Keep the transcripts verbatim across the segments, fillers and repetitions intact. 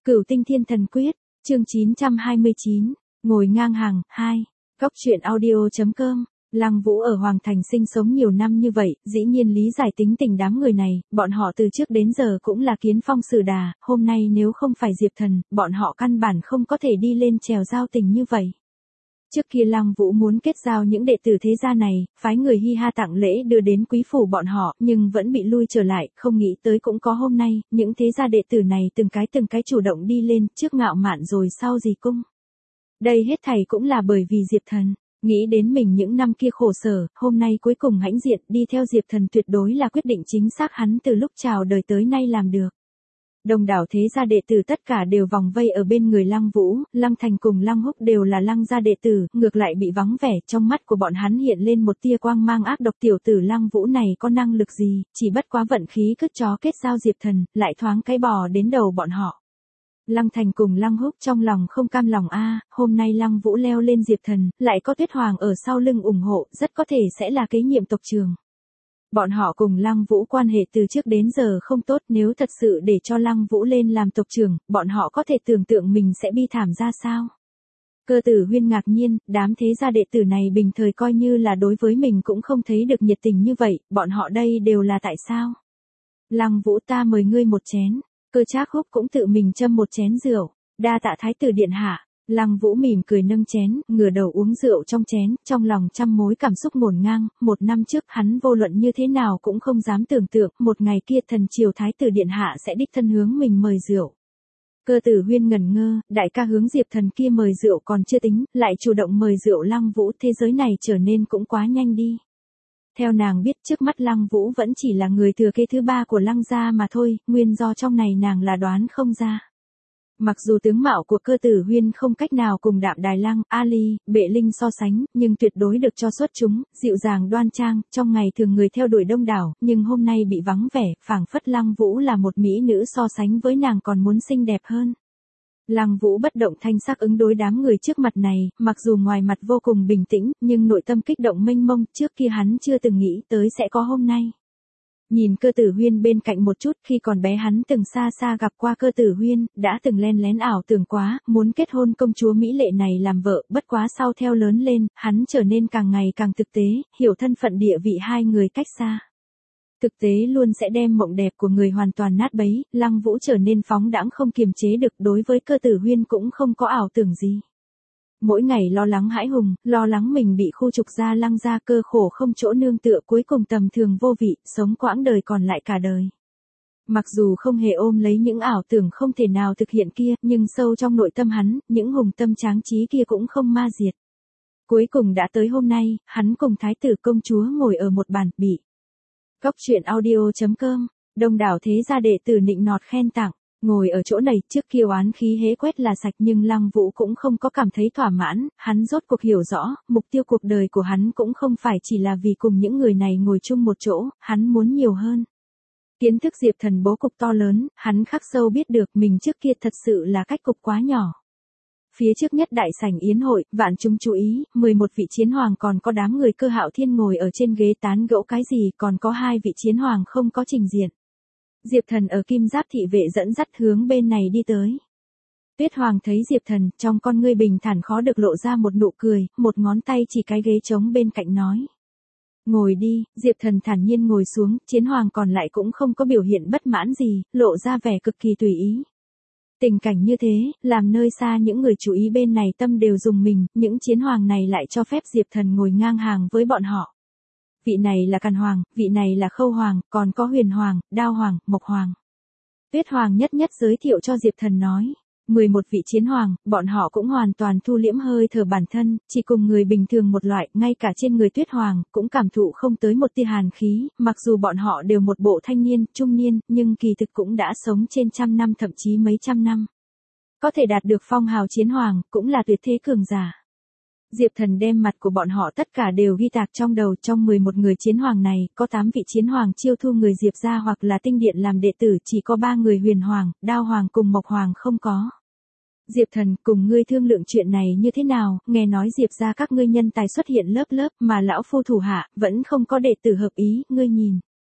Cửu Tinh Thiên Thần Quyết, chương chín trăm hai mươi chín, ngồi ngang hàng, hai. Góc truyện audio.com, Lăng Vũ ở Hoàng Thành sinh sống nhiều năm như vậy, dĩ nhiên lý giải tính tình đám người này, bọn họ từ trước đến giờ cũng là kiến phong sử đà, hôm nay nếu không phải Diệp Thần, bọn họ căn bản không có thể đi lên trèo giao tình như vậy. Trước kia Lăng Vũ muốn kết giao những đệ tử thế gia này, phái người hi ha tặng lễ đưa đến quý phủ bọn họ, nhưng vẫn bị lui trở lại, không nghĩ tới cũng có hôm nay, những thế gia đệ tử này từng cái từng cái chủ động đi lên, trước ngạo mạn rồi sau gì cung. Đây hết thảy cũng là bởi vì Diệp Thần, nghĩ đến mình những năm kia khổ sở, hôm nay cuối cùng hãnh diện đi theo Diệp Thần tuyệt đối là quyết định chính xác hắn từ lúc chào đời tới nay làm được. Đông đảo thế gia đệ tử tất cả đều vòng vây ở bên người Lăng Vũ, Lăng Thành cùng Lăng Húc đều là Lăng gia đệ tử, ngược lại bị vắng vẻ, trong mắt của bọn hắn hiện lên một tia quang mang ác độc. Tiểu tử Lăng Vũ này có năng lực gì, chỉ bất quá vận khí cứt chó kết giao Diệp Thần, lại thoáng cái bò đến đầu bọn họ. Lăng Thành cùng Lăng Húc trong lòng không cam lòng a, hôm nay Lăng Vũ leo lên Diệp Thần, lại có Tuyết Hoàng ở sau lưng ủng hộ, rất có thể sẽ là kế nhiệm tộc trưởng. Bọn họ cùng Lăng Vũ quan hệ từ trước đến giờ không tốt, nếu thật sự để cho Lăng Vũ lên làm tộc trưởng, bọn họ có thể tưởng tượng mình sẽ bi thảm ra sao. Cơ Tử Huyên ngạc nhiên, đám thế gia đệ tử này bình thời coi như là đối với mình cũng không thấy được nhiệt tình như vậy, bọn họ đây đều là tại sao? Lăng Vũ, ta mời ngươi một chén. Cơ Trác Húc cũng tự mình châm một chén rượu, đa tạ thái tử điện hạ. Lăng Vũ mỉm cười nâng chén, ngửa đầu uống rượu trong chén, trong lòng trăm mối cảm xúc ngổn ngang. Một năm trước hắn vô luận như thế nào cũng không dám tưởng tượng, một ngày kia thần triều thái tử điện hạ sẽ đích thân hướng mình mời rượu. Cơ Tử Huyên ngẩn ngơ, đại ca hướng Diệp Thần kia mời rượu còn chưa tính, lại chủ động mời rượu Lăng Vũ, thế giới này trở nên cũng quá nhanh đi. Theo nàng biết trước mắt Lăng Vũ vẫn chỉ là người thừa kế thứ ba của Lăng gia mà thôi, nguyên do trong này nàng là đoán không ra. Mặc dù tướng mạo của Cơ Tử Huyên không cách nào cùng Đạm Đài Lăng, Ali, Bệ Linh so sánh, nhưng tuyệt đối được cho xuất chúng, dịu dàng đoan trang, trong ngày thường người theo đuổi đông đảo, nhưng hôm nay bị vắng vẻ, phảng phất Lăng Vũ là một mỹ nữ so sánh với nàng còn muốn xinh đẹp hơn. Lăng Vũ bất động thanh sắc ứng đối đám người trước mặt này, mặc dù ngoài mặt vô cùng bình tĩnh, nhưng nội tâm kích động mênh mông, trước kia hắn chưa từng nghĩ tới sẽ có hôm nay. Nhìn Cơ Tử Huyên bên cạnh một chút, khi còn bé hắn từng xa xa gặp qua Cơ Tử Huyên, đã từng len lén ảo tưởng quá, muốn kết hôn công chúa mỹ lệ này làm vợ, bất quá sau theo lớn lên, hắn trở nên càng ngày càng thực tế, hiểu thân phận địa vị hai người cách xa. Thực tế luôn sẽ đem mộng đẹp của người hoàn toàn nát bấy, Lăng Vũ trở nên phóng đãng không kiềm chế được, đối với Cơ Tử Huyên cũng không có ảo tưởng gì. Mỗi ngày lo lắng hãi hùng, lo lắng mình bị khu trục ra Lăng gia, cơ khổ không chỗ nương tựa, cuối cùng tầm thường vô vị, sống quãng đời còn lại cả đời. Mặc dù không hề ôm lấy những ảo tưởng không thể nào thực hiện kia, nhưng sâu trong nội tâm hắn, những hùng tâm tráng trí kia cũng không ma diệt. Cuối cùng đã tới hôm nay, hắn cùng thái tử công chúa ngồi ở một bàn, bị Góc truyện audio.com, đông đảo thế gia đệ tử nịnh nọt khen tặng. Ngồi ở chỗ này, trước kia oán khí hễ quét là sạch, nhưng Lăng Vũ cũng không có cảm thấy thỏa mãn, hắn rốt cuộc hiểu rõ, mục tiêu cuộc đời của hắn cũng không phải chỉ là vì cùng những người này ngồi chung một chỗ, hắn muốn nhiều hơn. Kiến thức Diệp Thần bố cục to lớn, hắn khắc sâu biết được mình trước kia thật sự là cách cục quá nhỏ. Phía trước nhất đại sảnh yến hội, vạn chúng chú ý, mười một vị chiến hoàng còn có đám người Cơ Hạo Thiên ngồi ở trên ghế tán gẫu cái gì, còn có hai vị chiến hoàng không có trình diện. Diệp Thần ở kim giáp thị vệ dẫn dắt hướng bên này đi tới. Tuyết Hoàng thấy Diệp Thần, trong con ngươi bình thản khó được lộ ra một nụ cười, một ngón tay chỉ cái ghế trống bên cạnh nói. Ngồi đi, Diệp Thần thản nhiên ngồi xuống, chiến hoàng còn lại cũng không có biểu hiện bất mãn gì, lộ ra vẻ cực kỳ tùy ý. Tình cảnh như thế, làm nơi xa những người chú ý bên này tâm đều rùng mình, những chiến hoàng này lại cho phép Diệp Thần ngồi ngang hàng với bọn họ. Vị này là Càn Hoàng, vị này là Khâu Hoàng, còn có Huyền Hoàng, Đao Hoàng, Mộc Hoàng. Tuyết Hoàng nhất nhất giới thiệu cho Diệp Thần nói. mười một vị chiến hoàng, bọn họ cũng hoàn toàn thu liễm hơi thở bản thân, chỉ cùng người bình thường một loại, ngay cả trên người Tuyết Hoàng, cũng cảm thụ không tới một tia hàn khí, mặc dù bọn họ đều một bộ thanh niên, trung niên, nhưng kỳ thực cũng đã sống trên trăm năm thậm chí mấy trăm năm. Có thể đạt được phong hào chiến hoàng, cũng là tuyệt thế cường giả. Diệp Thần đem mặt của bọn họ tất cả đều ghi tạc trong đầu, trong mười một người chiến hoàng này, có tám vị chiến hoàng chiêu thu người Diệp gia hoặc là tinh điện làm đệ tử, chỉ có ba người Huyền Hoàng, Đao Hoàng cùng Mộc Hoàng không có. Diệp Thần, cùng ngươi thương lượng chuyện này như thế nào, nghe nói Diệp gia các ngươi nhân tài xuất hiện lớp lớp, mà lão phu thủ hạ, vẫn không có đệ tử hợp ý, ngươi nhìn.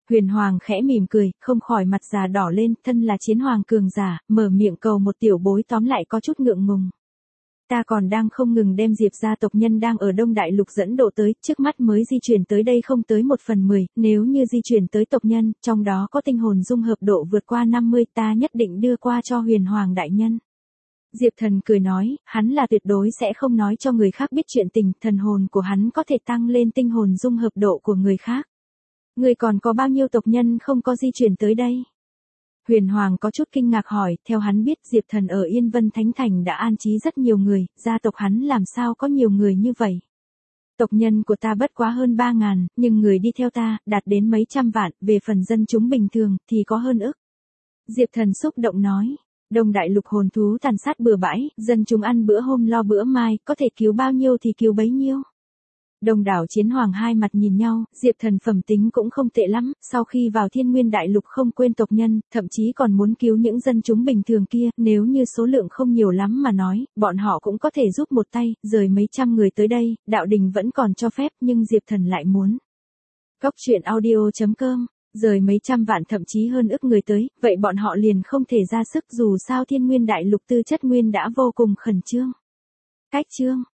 Huyền Hoàng khẽ mỉm cười, không khỏi mặt già đỏ lên, thân là chiến hoàng cường giả, mở miệng cầu một tiểu bối tóm lại có chút ngượng ngùng. Ta còn đang không ngừng đem Diệp gia tộc nhân đang ở Đông Đại Lục dẫn độ tới, trước mắt mới di chuyển tới đây không tới một phần mười, nếu như di chuyển tới tộc nhân, trong đó có tinh hồn dung hợp độ vượt qua năm mươi, ta nhất định đưa qua cho Huyền Hoàng đại nhân. Diệp Thần cười nói, hắn là tuyệt đối sẽ không nói cho người khác biết chuyện tình, thần hồn của hắn có thể tăng lên tinh hồn dung hợp độ của người khác. Người còn có bao nhiêu tộc nhân không có di chuyển tới đây? Huyền Hoàng có chút kinh ngạc hỏi, theo hắn biết Diệp Thần ở Yên Vân Thánh Thành đã an trí rất nhiều người, gia tộc hắn làm sao có nhiều người như vậy? Tộc nhân của ta bất quá hơn ba ngàn, nhưng người đi theo ta, đạt đến mấy trăm vạn, về phần dân chúng bình thường, thì có hơn ức. Diệp Thần xúc động nói, Đông Đại Lục hồn thú tàn sát bừa bãi, dân chúng ăn bữa hôm lo bữa mai, có thể cứu bao nhiêu thì cứu bấy nhiêu. Đông đảo chiến hoàng hai mặt nhìn nhau, Diệp Thần phẩm tính cũng không tệ lắm, sau khi vào Thiên Nguyên Đại Lục không quên tộc nhân, thậm chí còn muốn cứu những dân chúng bình thường kia, nếu như số lượng không nhiều lắm mà nói, bọn họ cũng có thể giúp một tay, rời mấy trăm người tới đây, đạo đình vẫn còn cho phép, nhưng Diệp Thần lại muốn. Góc truyện audio chấm com, rời mấy trăm vạn thậm chí hơn ức người tới, vậy bọn họ liền không thể ra sức, dù sao Thiên Nguyên Đại Lục tư chất nguyên đã vô cùng khẩn trương. Cách chương